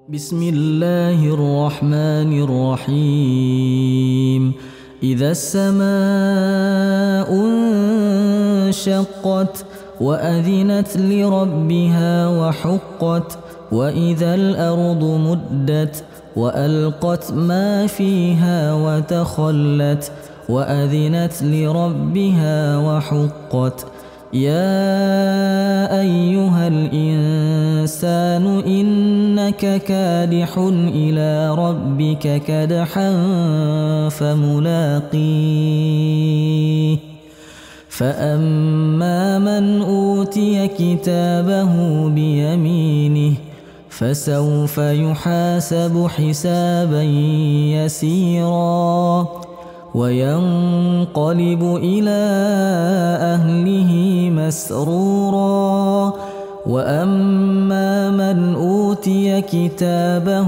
بسم الله الرحمن الرحيم. إذا السماء انشقت وأذنت لربها وحقت وإذا الأرض مدت وألقت ما فيها وتخلت وأذنت لربها وحقت. يا أيها الإنسان إنك كادح إلى ربك كدحا فملاقيه. فأما من أوتي كتابه بيمينه فسوف يحاسب حسابا يسيرا وينقلب إلى أهله مسرورا. وأما من أوتي كتابه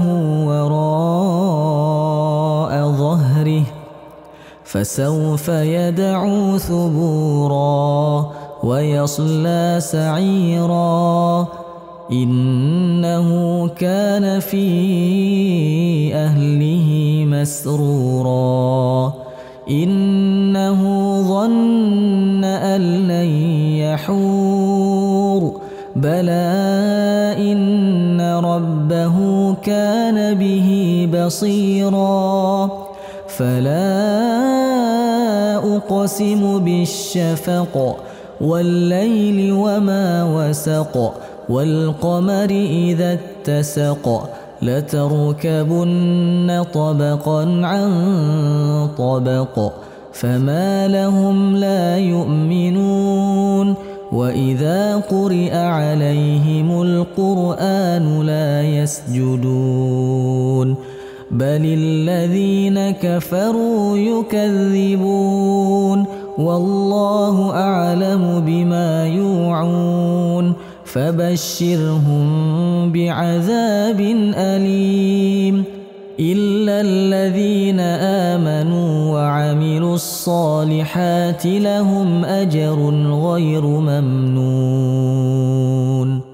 وراء ظهره فسوف يدعو ثبورا ويصلى سعيرا. إنه كان في أهله مسرورا. إنه ظن أن لن يحور بلى إن ربه كان به بصيرا. فلا أقسم بالشفق والليل وما وسق والقمر إذا اتسق لتركبن طبقا عن طبق فما لهم لا يؤمنون. وإذا قرئ عليهم القرآن لا يسجدون بل الذين كفروا يكذبون والله أعلم بما يوعون. فبشرهم بعذاب أليم إلا الذين آمنوا وعملوا الصالحات لهم أجر غير ممنون.